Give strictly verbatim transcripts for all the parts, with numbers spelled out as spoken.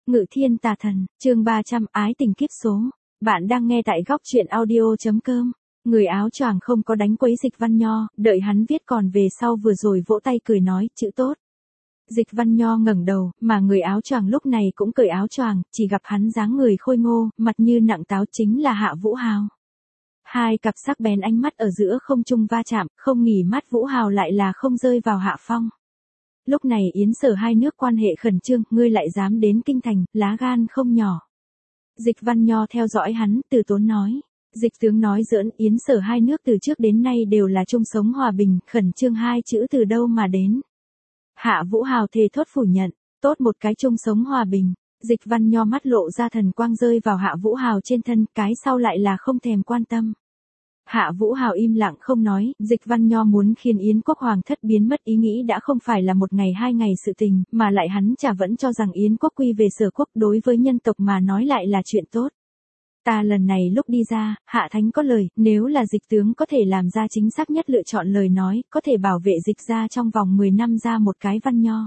Ngự thiên tà thần, chương ba trăm, ái tình kiếp số. Bạn đang nghe tại góc truyện audio.com. Người áo choàng không có đánh quấy Dịch Văn Nho, đợi hắn viết còn về sau vừa rồi vỗ tay cười nói, chữ tốt. Dịch Văn Nho ngẩng đầu, mà người áo choàng lúc này cũng cởi áo choàng, chỉ gặp hắn dáng người khôi ngô, mặt như nặng táo chính là Hạ Vũ Hào. Hai cặp sắc bén ánh mắt ở giữa không trung va chạm, không nghỉ mắt Vũ Hào lại là không rơi vào Hạ Phong. Lúc này Yến Sở hai nước quan hệ khẩn trương, ngươi lại dám đến kinh thành, lá gan không nhỏ. Dịch Văn Nho theo dõi hắn, từ tốn nói. Dịch tướng nói giỡn, Yến Sở hai nước từ trước đến nay đều là chung sống hòa bình, khẩn trương hai chữ từ đâu mà đến. Hạ Vũ Hào thề thốt phủ nhận, tốt một cái chung sống hòa bình. Dịch Văn Nho mắt lộ ra thần quang rơi vào Hạ Vũ Hào trên thân, cái sau lại là không thèm quan tâm. Hạ Vũ Hào im lặng không nói, Dịch Văn Nho muốn khiến Yến quốc hoàng thất biến mất ý nghĩ đã không phải là một ngày hai ngày sự tình, mà lại hắn chả vẫn cho rằng Yến quốc quy về Sở quốc đối với nhân tộc mà nói lại là chuyện tốt. Ta lần này lúc đi ra, Hạ Thánh có lời, nếu là Dịch tướng có thể làm ra chính xác nhất lựa chọn lời nói, có thể bảo vệ Dịch ra trong vòng mười năm ra một cái Văn Nho.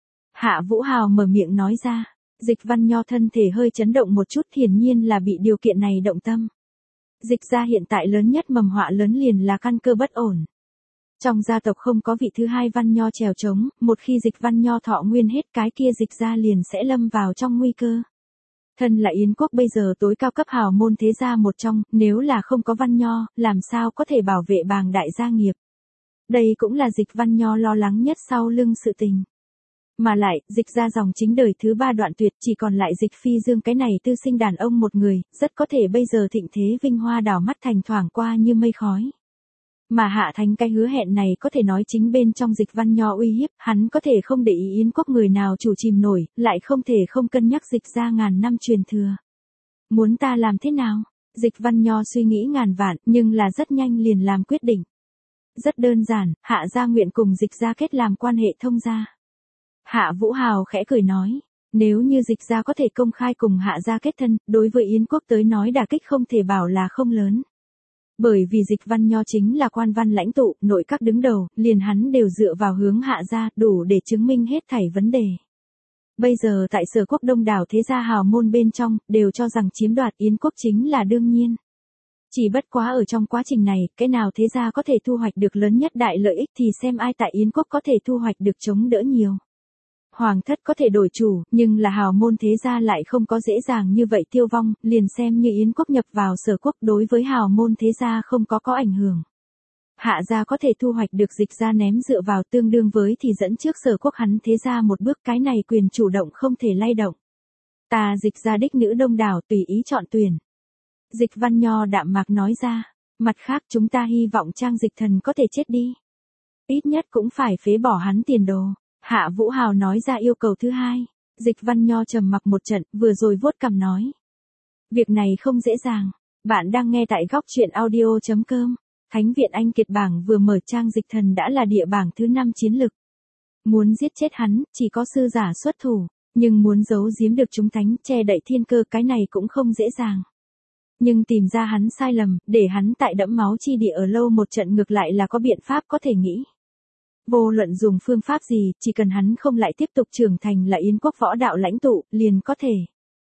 Hạ Vũ Hào mở miệng nói ra, Dịch Văn Nho thân thể hơi chấn động một chút, hiển nhiên là bị điều kiện này động tâm. Dịch gia hiện tại lớn nhất mầm họa lớn liền là căn cơ bất ổn. Trong gia tộc không có vị thứ hai Văn Nho chèo chống, một khi Dịch Văn Nho thọ nguyên hết cái kia Dịch gia liền sẽ lâm vào trong nguy cơ. Thân là Yến quốc bây giờ tối cao cấp hào môn thế gia một trong, nếu là không có Văn Nho, làm sao có thể bảo vệ bàng đại gia nghiệp. Đây cũng là Dịch Văn Nho lo lắng nhất sau lưng sự tình. Mà lại, Dịch ra dòng chính đời thứ ba đoạn tuyệt, chỉ còn lại Dịch Phi Dương cái này tư sinh đàn ông một người, rất có thể bây giờ thịnh thế vinh hoa đảo mắt thành thoảng qua như mây khói. Mà Hạ Thánh cái hứa hẹn này có thể nói chính bên trong Dịch Văn Nho uy hiếp, hắn có thể không để ý Yến quốc người nào chủ chìm nổi, lại không thể không cân nhắc Dịch ra ngàn năm truyền thừa. Muốn ta làm thế nào? Dịch Văn Nho suy nghĩ ngàn vạn, nhưng là rất nhanh liền làm quyết định. Rất đơn giản, Hạ gia nguyện cùng Dịch ra kết làm quan hệ thông gia. Hạ Vũ Hào khẽ cười nói, nếu như Dịch gia có thể công khai cùng Hạ gia kết thân, đối với Yến quốc tới nói đả kích không thể bảo là không lớn. Bởi vì Dịch Văn Nho chính là quan văn lãnh tụ, nội các đứng đầu, liền hắn đều dựa vào hướng Hạ gia, đủ để chứng minh hết thảy vấn đề. Bây giờ tại Sở quốc đông đảo thế gia hào môn bên trong, đều cho rằng chiếm đoạt Yến quốc chính là đương nhiên. Chỉ bất quá ở trong quá trình này, cái nào thế gia có thể thu hoạch được lớn nhất đại lợi ích thì xem ai tại Yến quốc có thể thu hoạch được chống đỡ nhiều. Hoàng thất có thể đổi chủ, nhưng là hào môn thế gia lại không có dễ dàng như vậy tiêu vong, liền xem như Yến quốc nhập vào Sở quốc đối với hào môn thế gia không có có ảnh hưởng. Hạ gia có thể thu hoạch được Dịch gia ném dựa vào tương đương với thì dẫn trước Sở quốc hắn thế gia một bước, cái này quyền chủ động không thể lay động. Ta Dịch gia đích nữ đông đảo tùy ý chọn tuyển. Dịch Văn Nho đạm mạc nói ra, mặt khác chúng ta hy vọng Trang Dịch thần có thể chết đi. Ít nhất cũng phải phế bỏ hắn tiền đồ. Hạ Vũ Hào nói ra yêu cầu thứ hai. Dịch Văn Nho trầm mặc một trận, vừa rồi vuốt cằm nói. Việc này không dễ dàng. Bạn đang nghe tại góc truyện audio.com. Thánh viện Anh Kiệt bảng vừa mở, Trang Dịch thần đã là địa bảng thứ năm chiến lực. Muốn giết chết hắn, chỉ có sư giả xuất thủ. Nhưng muốn giấu giếm được chúng thánh, che đậy thiên cơ, cái này cũng không dễ dàng. Nhưng tìm ra hắn sai lầm, để hắn tại đẫm máu chi địa ở lâu một trận ngược lại là có biện pháp có thể nghĩ. Vô luận dùng phương pháp gì, chỉ cần hắn không lại tiếp tục trưởng thành là Yến quốc võ đạo lãnh tụ, liền có thể.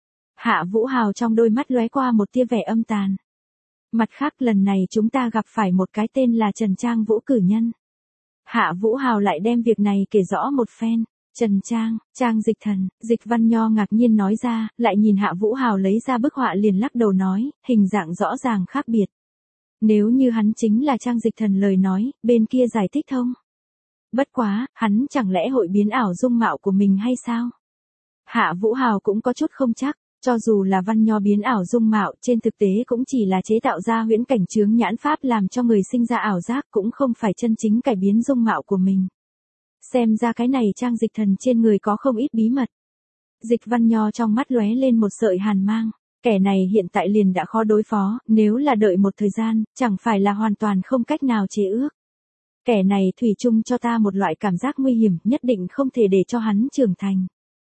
Hạ Vũ Hào trong đôi mắt lóe qua một tia vẻ âm tàn. Mặt khác lần này chúng ta gặp phải một cái tên là Trần Trang Vũ cử nhân. Hạ Vũ Hào lại đem việc này kể rõ một phen. Trần Trang, Trang Dịch thần, Dịch Văn Nho ngạc nhiên nói ra, lại nhìn Hạ Vũ Hào lấy ra bức họa liền lắc đầu nói, hình dạng rõ ràng khác biệt. Nếu như hắn chính là Trang Dịch thần lời nói, bên kia giải thích thông. Bất quá, hắn chẳng lẽ hội biến ảo dung mạo của mình hay sao? Hạ Vũ Hào cũng có chút không chắc, cho dù là Văn Nho biến ảo dung mạo, trên thực tế cũng chỉ là chế tạo ra huyễn cảnh chướng nhãn pháp làm cho người sinh ra ảo giác, cũng không phải chân chính cải biến dung mạo của mình. Xem ra cái này Trang Dịch thần trên người có không ít bí mật. Dịch Văn Nho trong mắt lóe lên một sợi hàn mang, kẻ này hiện tại liền đã khó đối phó, nếu là đợi một thời gian, chẳng phải là hoàn toàn không cách nào chế ước. Kẻ này thủy chung cho ta một loại cảm giác nguy hiểm, nhất định không thể để cho hắn trưởng thành.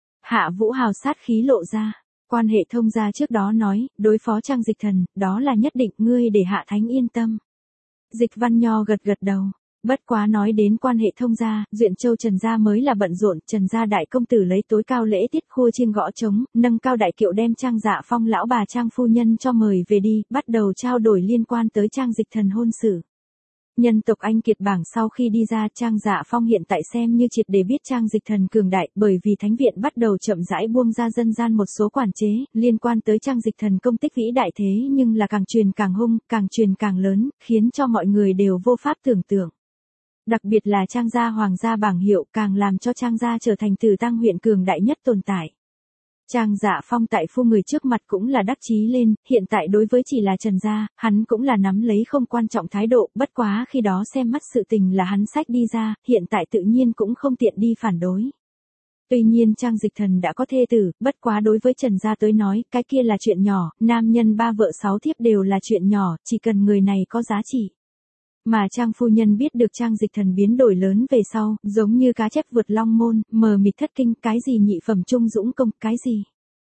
Hạ Vũ Hào sát khí lộ ra, quan hệ thông gia trước đó nói, đối phó Trang Dịch thần, đó là nhất định, ngươi để Hạ Thánh yên tâm. Dịch Văn Nho gật gật đầu, Bất quá nói đến quan hệ thông gia, Duyện Châu Trần gia mới là bận rộn, Trần gia đại công tử lấy tối cao lễ tiết khua chiêng gõ trống, nâng cao đại kiệu đem Trang Dạ Phong lão bà Trang phu nhân cho mời về đi, bắt đầu trao đổi liên quan tới Trang Dịch Thần hôn sự. Nhân tộc anh kiệt bảng sau khi đi ra, Trang Dạ Phong hiện tại xem như triệt để biết Trang Dịch Thần cường đại, bởi vì thánh viện bắt đầu chậm rãi buông ra dân gian một số quản chế, liên quan tới Trang Dịch Thần công tích vĩ đại thế nhưng là càng truyền càng hung, càng truyền càng lớn, khiến cho mọi người đều vô pháp tưởng tượng. Đặc biệt là Trang gia hoàng gia bảng hiệu càng làm cho Trang gia trở thành Từ Tăng huyện cường đại nhất tồn tại. Trang Dạ Phong tại phu người trước mặt cũng là đắc chí lên, hiện tại đối với chỉ là Trần gia, hắn cũng là nắm lấy không quan trọng thái độ, bất quá khi đó xem mắt sự tình là hắn sách đi ra, hiện tại tự nhiên cũng không tiện đi phản đối. Tuy nhiên Trang Dịch Thần đã có thê tử, bất quá đối với Trần gia tới nói, cái kia là chuyện nhỏ, nam nhân ba vợ sáu thiếp đều là chuyện nhỏ, chỉ cần người này có giá trị. Mà Trang phu nhân biết được Trang Dịch Thần biến đổi lớn về sau, giống như cá chép vượt long môn, mờ mịt thất kinh, cái gì nhị phẩm trung dũng công, cái gì.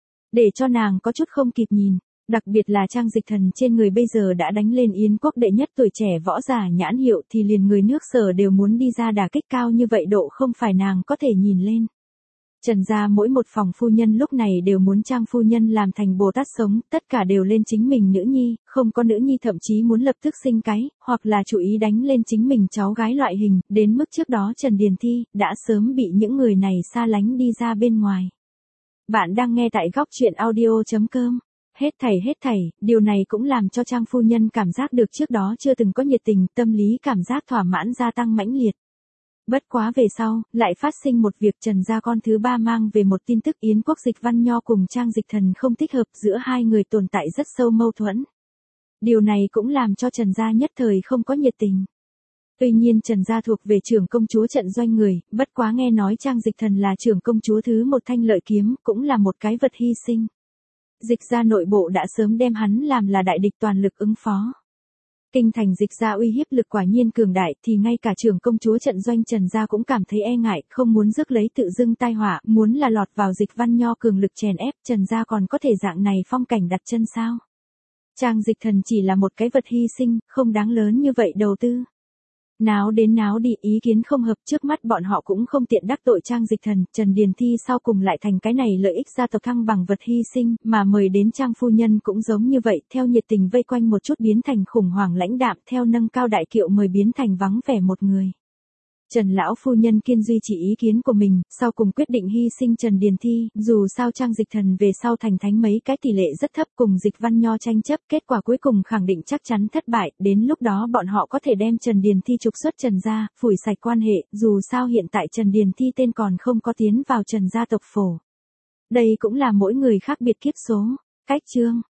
Để cho nàng có chút không kịp nhìn, đặc biệt là Trang Dịch Thần trên người bây giờ đã đánh lên Yến quốc đệ nhất tuổi trẻ võ giả nhãn hiệu thì liền người nước Sở đều muốn đi ra đả kích cao như vậy độ không phải nàng có thể nhìn lên. Trần gia mỗi một phòng phu nhân lúc này đều muốn Trang phu nhân làm thành Bồ Tát sống, tất cả đều lên chính mình nữ nhi, không có nữ nhi thậm chí muốn lập tức sinh cái, hoặc là chủ ý đánh lên chính mình cháu gái loại hình, đến mức trước đó Trần Điền Thi đã sớm bị những người này xa lánh đi ra bên ngoài. Bạn đang nghe tại góc truyện audio chấm com. Hết thảy hết thảy, điều này cũng làm cho Trang phu nhân cảm giác được trước đó chưa từng có nhiệt tình, tâm lý cảm giác thỏa mãn gia tăng mãnh liệt. Bất quá về sau, lại phát sinh một việc Trần gia con thứ ba mang về một tin tức Yến quốc Dịch Văn Nho cùng Trang Dịch Thần không thích hợp, giữa hai người tồn tại rất sâu mâu thuẫn. Điều này cũng làm cho Trần gia nhất thời không có nhiệt tình. Tuy nhiên Trần gia thuộc về trưởng công chúa trận doanh người, bất quá nghe nói Trang Dịch Thần là trưởng công chúa thứ một thanh lợi kiếm, cũng là một cái vật hy sinh. Dịch gia nội bộ đã sớm đem hắn làm là đại địch toàn lực ứng phó. Kinh thành Dịch gia uy hiếp lực quả nhiên cường đại, thì ngay cả trưởng công chúa trận doanh Trần gia cũng cảm thấy e ngại, không muốn rước lấy tự dưng tai họa, muốn là lọt vào Dịch Văn Nho cường lực chèn ép, Trần gia còn có thể dạng này phong cảnh đặt chân sao? Trang Dịch Thần chỉ là một cái vật hy sinh, không đáng lớn như vậy đầu tư. Náo đến náo đi, ý kiến không hợp, trước mắt bọn họ cũng không tiện đắc tội Trang Dịch Thần, Trần Điền Thi sau cùng lại thành cái này lợi ích gia tộc thăng bằng vật hy sinh, mà mời đến Trang phu nhân cũng giống như vậy, theo nhiệt tình vây quanh một chút biến thành khủng hoảng lãnh đạm, theo nâng cao đại kiệu mời biến thành vắng vẻ một người. Trần lão phu nhân kiên duy chỉ ý kiến của mình, sau cùng quyết định hy sinh Trần Điền Thi, dù sao Trang Dịch Thần về sau thành thánh mấy cái tỷ lệ rất thấp cùng Dịch Văn Nho tranh chấp, kết quả cuối cùng khẳng định chắc chắn thất bại, đến lúc đó bọn họ có thể đem Trần Điền Thi trục xuất Trần gia, phủi sạch quan hệ, dù sao hiện tại Trần Điền Thi tên còn không có tiến vào Trần gia tộc phổ. Đây cũng là mỗi người khác biệt kiếp số. Cách chương